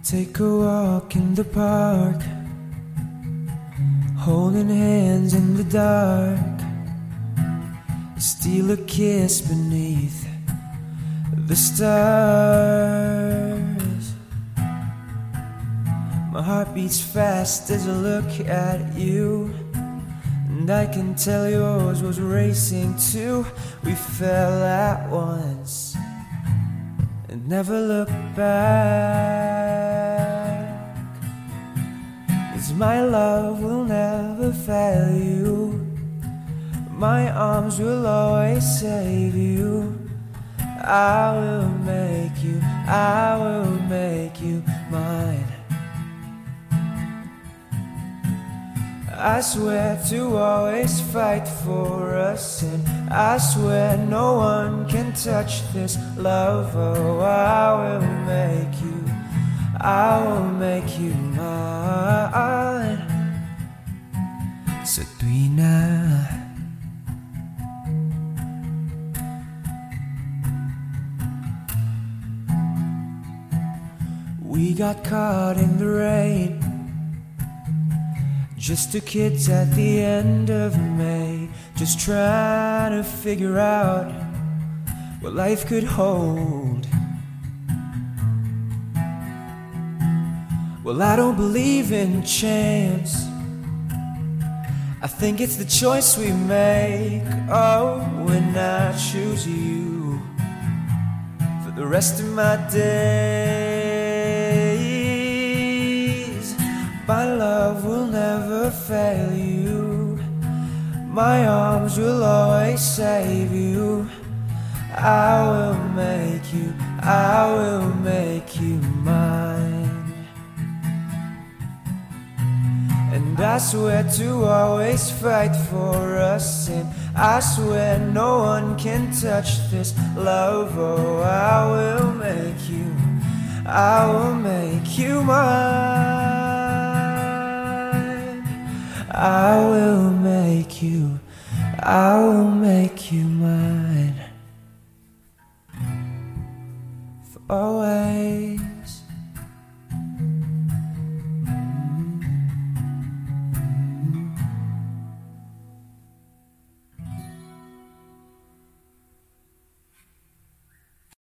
Take a walk in the park, holding hands in the dark. Steal a kiss beneath the stars. My heart beats fast as I look at you, and I can tell yours was racing too. We fell at once and never looked back. 'Cause my love will never fail you, my arms will always save you. I will make you mine. I swear to always fight for us, and I swear no one can touch this love. Oh, I will make you mine. Sabrina. We got caught in the rain, just two kids at the end of May, just trying to figure out what life could hold. Well, I don't believe in chance, I think it's the choice we make. Oh, when I choose you for the rest of my days, my love will never fail you, my arms will always save you. I will make you mine. And I swear to always fight for us, and I swear no one can touch this love. Oh, I will make you mine. I will make you mine. For always.